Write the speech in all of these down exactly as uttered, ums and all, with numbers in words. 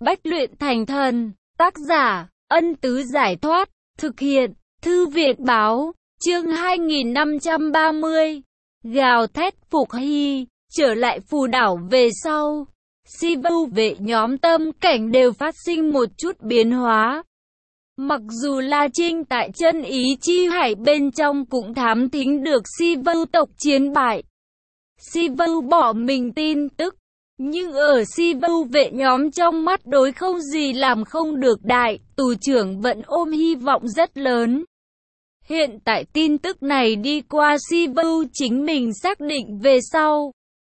Bách luyện thành thần. Tác giả, Ân Tứ Giải Thoát. Thực hiện, Thư Việt Báo. Chương hai nghìn năm trăm ba mươi. Gào thét phục hy. Trở lại phù đảo về sau, Si Vu vệ nhóm tâm cảnh đều phát sinh một chút biến hóa. Mặc dù La Trinh tại chân ý chi hải bên trong cũng thám thính được Si Vu tộc chiến bại, Si Vu bỏ mình tin tức, nhưng ở Si Vu vệ nhóm trong mắt đối không gì làm không được đại tù trưởng vẫn ôm hy vọng rất lớn. Hiện tại tin tức này đi qua Si Vu chính mình xác định về sau,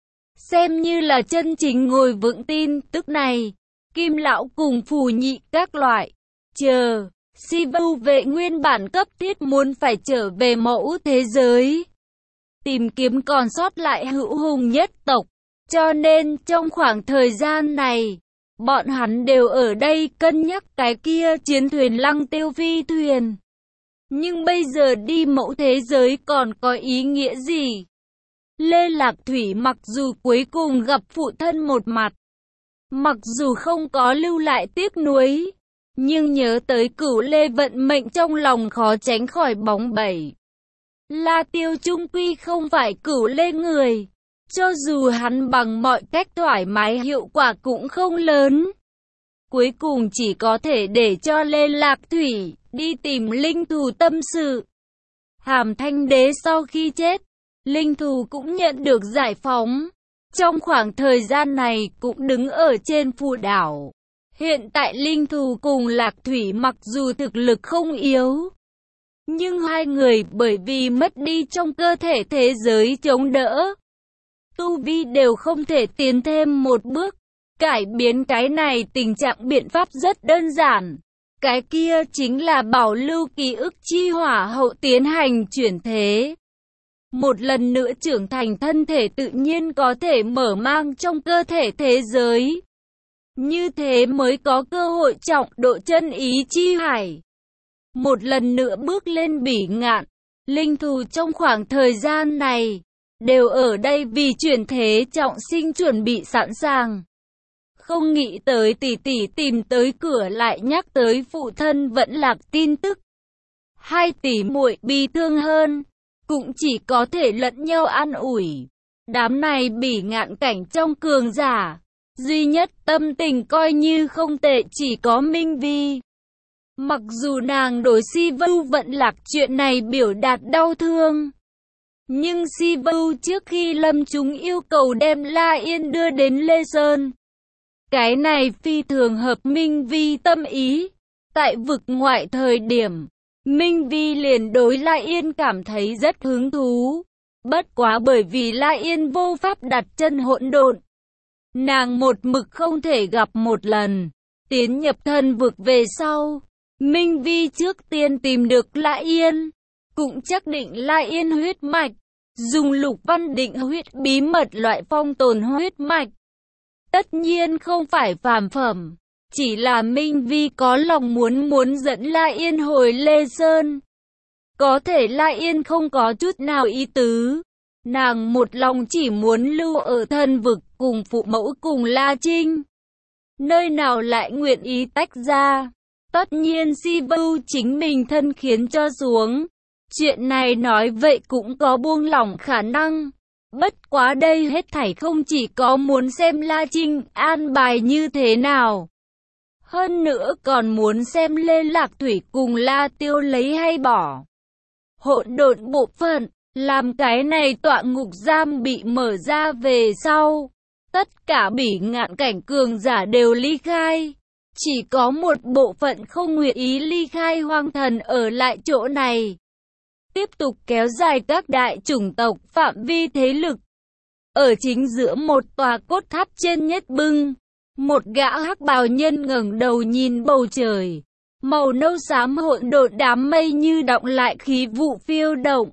xem như là chân chính ngồi vững tin tức này. Kim lão cùng phù nhị các loại, chờ, Si Vu vệ nguyên bản cấp thiết muốn phải trở về mẫu thế giới, tìm kiếm còn sót lại hữu hùng nhất tộc. Cho nên trong khoảng thời gian này, bọn hắn đều ở đây cân nhắc cái kia chiến thuyền Lăng Tiêu phi thuyền. Nhưng bây giờ đi mẫu thế giới còn có ý nghĩa gì? Lê Lạc Thủy mặc dù cuối cùng gặp phụ thân một mặt, mặc dù không có lưu lại tiếc nuối, nhưng nhớ tới Cửu Lê vận mệnh trong lòng khó tránh khỏi bóng bẩy. La Tiêu chung quy không phải Cửu Lê người, cho dù hắn bằng mọi cách thoải mái hiệu quả cũng không lớn. Cuối cùng chỉ có thể để cho Lê Lạc Thủy đi tìm linh thù tâm sự. Hàm Thanh Đế sau khi chết, linh thù cũng nhận được giải phóng. Trong khoảng thời gian này cũng đứng ở trên phù đảo. Hiện tại linh thù cùng Lạc Thủy mặc dù thực lực không yếu, nhưng hai người bởi vì mất đi trong cơ thể thế giới chống đỡ, tu vi đều không thể tiến thêm một bước. Cải biến cái này tình trạng biện pháp rất đơn giản. Cái kia chính là bảo lưu ký ức chi hỏa hậu tiến hành chuyển thế. Một lần nữa trưởng thành thân thể tự nhiên có thể mở mang trong cơ thể thế giới. Như thế mới có cơ hội trọng độ chân ý chi hải. Một lần nữa bước lên bỉ ngạn. Linh thù trong khoảng thời gian này đều ở đây vì chuyển thế trọng sinh chuẩn bị sẵn sàng. Không nghĩ tới tỷ tỷ tìm tới cửa lại nhắc tới phụ thân vẫn lạc tin tức. Hai tỷ muội bi thương hơn, cũng chỉ có thể lẫn nhau an ủi. Đám này bỉ ngạn cảnh trong cường giả, duy nhất tâm tình coi như không tệ chỉ có Minh Vi. Mặc dù nàng đối Si Vu vận lạc chuyện này biểu đạt đau thương, nhưng Si Vu trước khi lâm chúng yêu cầu đem La Yên đưa đến Lê Sơn. Cái này phi thường hợp Minh Vi tâm ý. Tại vực ngoại thời điểm, Minh Vi liền đối La Yên cảm thấy rất hứng thú. Bất quá bởi vì La Yên vô pháp đặt chân hỗn độn, nàng một mực không thể gặp một lần. Tiến nhập thân vực về sau, Minh Vi trước tiên tìm được La Yên, cũng xác định La Yên huyết mạch, dùng Lục Văn Định huyết bí mật loại phong tồn huyết mạch. Tất nhiên không phải phàm phẩm, chỉ là Minh Vi có lòng muốn muốn dẫn La Yên hồi Lê Sơn. Có thể La Yên không có chút nào ý tứ, nàng một lòng chỉ muốn lưu ở thân vực cùng phụ mẫu cùng La Trinh, nơi nào lại nguyện ý tách ra. Tất nhiên Si Vu chính mình thân khiến cho xuống, chuyện này nói vậy cũng có buông lỏng khả năng. Bất quá đây hết thảy không chỉ có muốn xem La Trinh an bài như thế nào, hơn nữa còn muốn xem Lê Lạc Thủy cùng La Tiêu lấy hay bỏ. Hỗn độn bộ phận, làm cái này tọa ngục giam bị mở ra về sau, tất cả bỉ ngạn cảnh cường giả đều ly khai. Chỉ có một bộ phận không nguyện ý ly khai hoang thần ở lại chỗ này, tiếp tục kéo dài các đại chủng tộc phạm vi thế lực. Ở chính giữa một tòa cốt tháp trên nhất bưng, một gã hắc bào nhân ngẩng đầu nhìn bầu trời, màu nâu xám hỗn độn đám mây như đọng lại khí vụ phiêu động.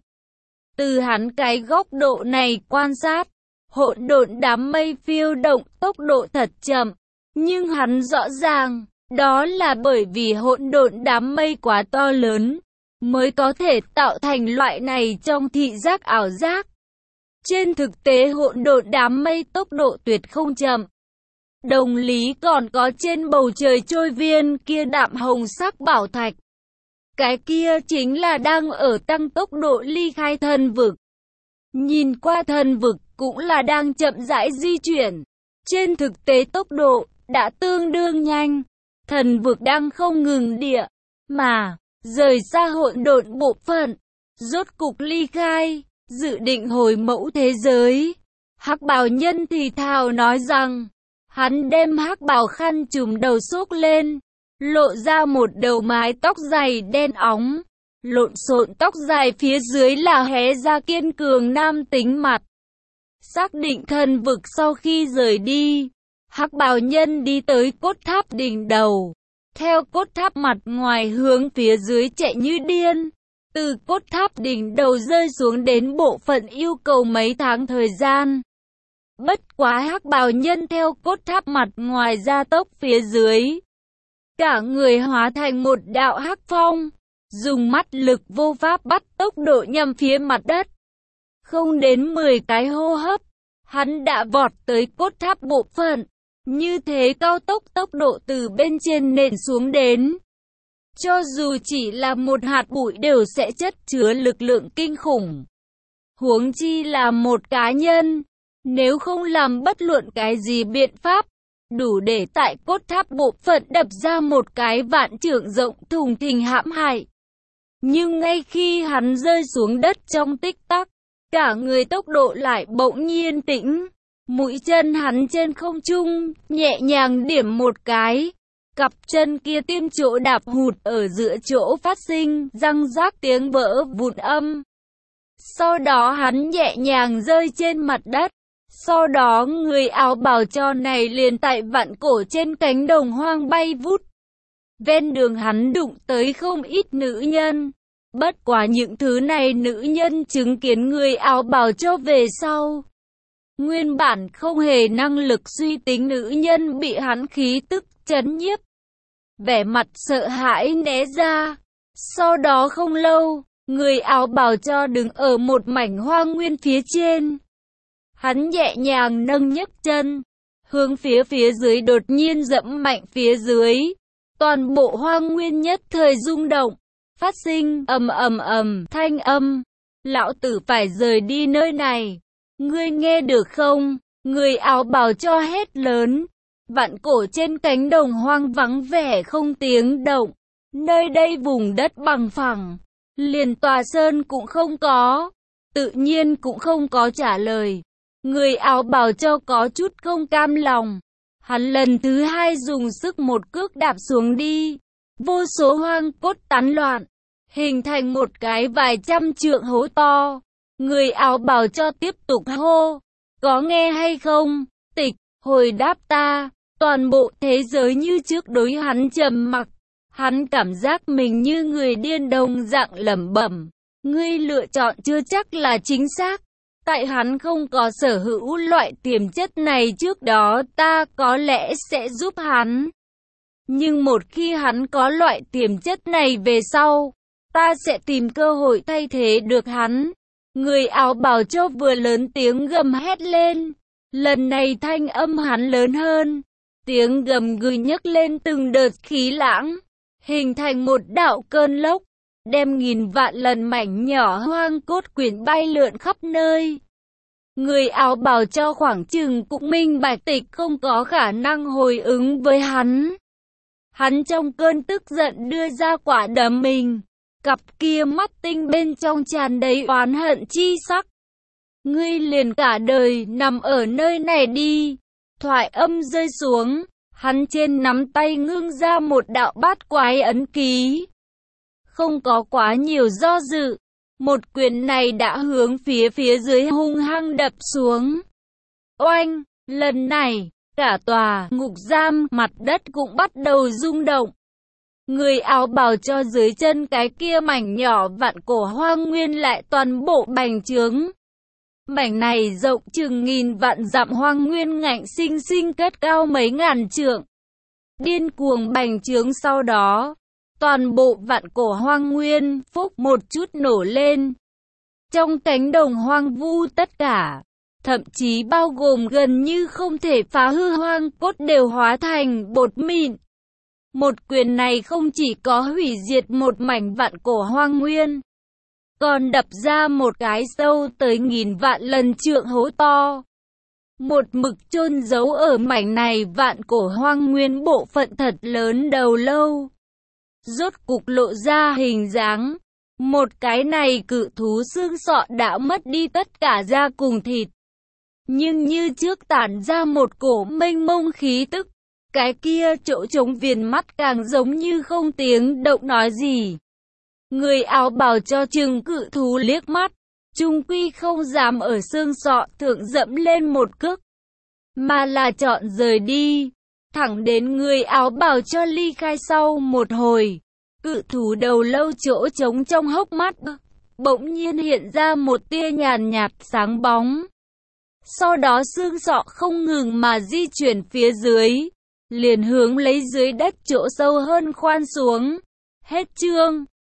Từ hắn cái góc độ này quan sát, hỗn độn đám mây phiêu động tốc độ thật chậm, nhưng hắn rõ ràng, đó là bởi vì hỗn độn đám mây quá to lớn, mới có thể tạo thành loại này trong thị giác ảo giác. Trên thực tế hỗn độn đám mây tốc độ tuyệt không chậm. Đồng lý còn có trên bầu trời trôi viên kia đạm hồng sắc bảo thạch. Cái kia chính là đang ở tăng tốc độ ly khai thần vực. Nhìn qua thần vực cũng là đang chậm rãi di chuyển. Trên thực tế tốc độ đã tương đương nhanh. Thần vực đang không ngừng địa, mà rời xa hỗn độn bộ phận. Rốt cục ly khai, dự định hồi mẫu thế giới. Hắc bào nhân thì thào nói rằng, hắn đem hắc bào khăn trùm đầu xốc lên, lộ ra một đầu mái tóc dày đen óng. Lộn xộn tóc dài phía dưới là hé ra kiên cường nam tính mặt. Xác định thần vực sau khi rời đi, hắc bào nhân đi tới cốt tháp đỉnh đầu. Theo cốt tháp mặt ngoài hướng phía dưới chạy như điên. Từ cốt tháp đỉnh đầu rơi xuống đến bộ phận yêu cầu mấy tháng thời gian. Bất quá hắc bào nhân theo cốt tháp mặt ngoài gia tốc phía dưới. Cả người hóa thành một đạo hắc phong, dùng mắt lực vô pháp bắt tốc độ nhằm phía mặt đất. Không đến mười cái hô hấp, hắn đã vọt tới cốt tháp bộ phận. Như thế cao tốc tốc độ từ bên trên nện xuống đến. Cho dù chỉ là một hạt bụi đều sẽ chất chứa lực lượng kinh khủng. Huống chi là một cá nhân. Nếu không làm bất luận cái gì biện pháp, đủ để tại cốt tháp bộ phận đập ra một cái vạn trượng rộng thùng thình hãm hại. Nhưng ngay khi hắn rơi xuống đất trong tích tắc, cả người tốc độ lại bỗng nhiên tĩnh. Mũi chân hắn trên không trung, nhẹ nhàng điểm một cái. Cặp chân kia tiêm chỗ đạp hụt ở giữa chỗ phát sinh, răng rác tiếng vỡ vụn âm. Sau đó hắn nhẹ nhàng rơi trên mặt đất. Sau đó người áo bào cho này liền tại vạn cổ trên cánh đồng hoang bay vút. Ven đường hắn đụng tới không ít nữ nhân. Bất quá những thứ này nữ nhân chứng kiến người áo bào cho về sau. Nguyên bản không hề năng lực suy tính nữ nhân bị hắn khí tức chấn nhiếp. Vẻ mặt sợ hãi né ra. Sau đó không lâu, người áo bào cho đứng ở một mảnh hoang nguyên phía trên. Hắn nhẹ nhàng nâng nhấc chân, hướng phía phía dưới đột nhiên dẫm mạnh phía dưới. Toàn bộ hoang nguyên nhất thời rung động, phát sinh ầm ầm ầm thanh âm. Lão tử phải rời đi nơi này. Ngươi nghe được không? Người áo bào cho hét lớn. Vạn cổ trên cánh đồng hoang vắng vẻ không tiếng động. Nơi đây vùng đất bằng phẳng, liền tòa sơn cũng không có, tự nhiên cũng không có trả lời. Người áo bào cho có chút không cam lòng. Hắn lần thứ hai dùng sức một cước đạp xuống đi. Vô số hoang cốt tán loạn, hình thành một cái vài trăm trượng hố to. Người áo bào cho tiếp tục hô. Có nghe hay không? Tịch, hồi đáp ta. Toàn bộ thế giới như trước đối hắn trầm mặc. Hắn cảm giác mình như người điên đồng dạng lẩm bẩm. Ngươi lựa chọn chưa chắc là chính xác. Tại hắn không có sở hữu loại tiềm chất này trước đó ta có lẽ sẽ giúp hắn. Nhưng một khi hắn có loại tiềm chất này về sau, ta sẽ tìm cơ hội thay thế được hắn. Người áo bào cho vừa lớn tiếng gầm hét lên. Lần này thanh âm hắn lớn hơn. Tiếng gầm gừ nhấc lên từng đợt khí lãng, hình thành một đạo cơn lốc, đem nghìn vạn lần mảnh nhỏ hoang cốt quyển bay lượn khắp nơi. Người áo bào cho khoảng chừng cũng minh bạch Tịch không có khả năng hồi ứng với hắn. Hắn trong cơn tức giận đưa ra quả đấm mình, cặp kia mắt tinh bên trong tràn đầy oán hận chi sắc. Ngươi liền cả đời nằm ở nơi này đi. Thoại âm rơi xuống, hắn trên nắm tay ngưng ra một đạo bát quái ấn ký. Không có quá nhiều do dự, một quyền này đã hướng phía phía dưới hung hăng đập xuống. Oanh, lần này, cả tòa ngục giam mặt đất cũng bắt đầu rung động. Người áo bào cho dưới chân cái kia mảnh nhỏ vạn cổ hoang nguyên lại toàn bộ bành trướng. Mảnh này rộng chừng nghìn vạn dặm hoang nguyên ngạnh sinh sinh cất cao mấy ngàn trượng. Điên cuồng bành trướng sau đó, toàn bộ vạn cổ hoang nguyên phúc một chút nổ lên. Trong cánh đồng hoang vu tất cả, thậm chí bao gồm gần như không thể phá hư hoang cốt đều hóa thành bột mịn. Một quyền này không chỉ có hủy diệt một mảnh vạn cổ hoang nguyên, còn đập ra một cái sâu tới nghìn vạn lần trượng hố to. Một mực chôn giấu ở mảnh này vạn cổ hoang nguyên bộ phận thật lớn đầu lâu, rốt cục lộ ra hình dáng. Một cái này cự thú xương sọ đã mất đi tất cả da cùng thịt, nhưng như trước tản ra một cổ mênh mông khí tức. Cái kia chỗ trống viền mắt càng giống như không tiếng động nói gì. Người áo bào cho chừng cự thú liếc mắt, chung quy không dám ở xương sọ thượng dẫm lên một cước, mà là chọn rời đi, thẳng đến người áo bào cho ly khai. Sau một hồi, cự thú đầu lâu chỗ trống trong hốc mắt bỗng nhiên hiện ra một tia nhàn nhạt sáng bóng. Sau đó xương sọ không ngừng mà di chuyển phía dưới, liền hướng lấy dưới đất chỗ sâu hơn khoan xuống. Hết chương.